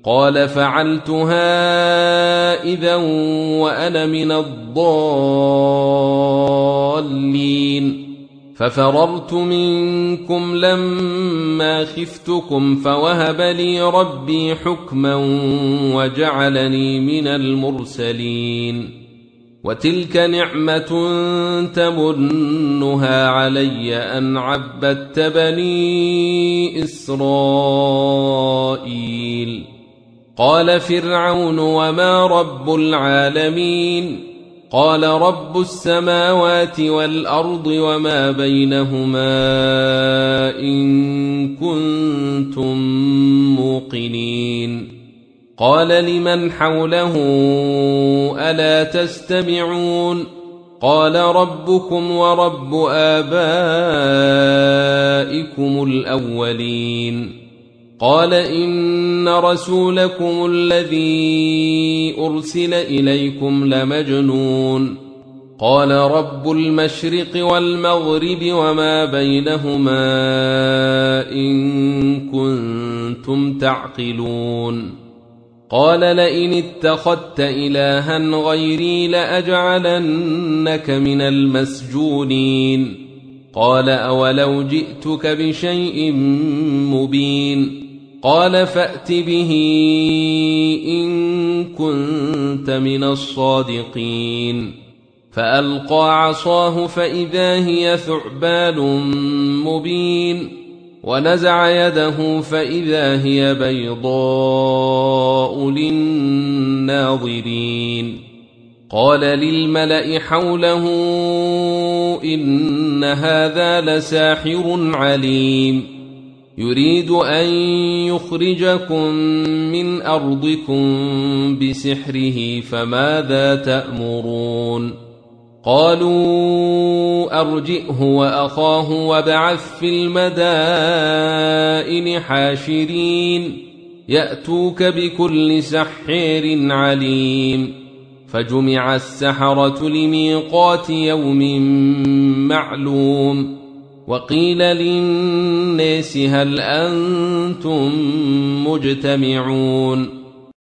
قال فعلتها إذا وأنا من الضالين ففررت منكم لما خفتكم فوهب لي ربي حكما وجعلني من المرسلين وتلك نعمة تمنها علي أن عبدت بني إسرائيل قال فرعون وما رب العالمين قال رب السماوات والأرض وما بينهما إن كنتم موقنين قال لمن حوله ألا تستمعون قال ربكم ورب آبائكم الأولين قال إن رسولكم الذي أرسل إليكم لمجنون قال رب المشرق والمغرب وما بينهما إن كنتم تعقلون قال لئن اتخذت إلها غيري لأجعلنك من المسجونين قال أولو جئتك بشيء مبين قال فأت به إن كنت من الصادقين فألقى عصاه فإذا هي ثعبان مبين ونزع يده فإذا هي بيضاء للناظرين قال للملأ حوله إن هذا لساحر عليم يريد أن يخرجكم من أرضكم بسحره فماذا تأمرون قالوا أرجئه وأخاه وابعث في المدائن حاشرين يأتوك بكل سحر عليم فجمع السحرة لميقات يوم معلوم وقيل للناس هل أنتم مجتمعون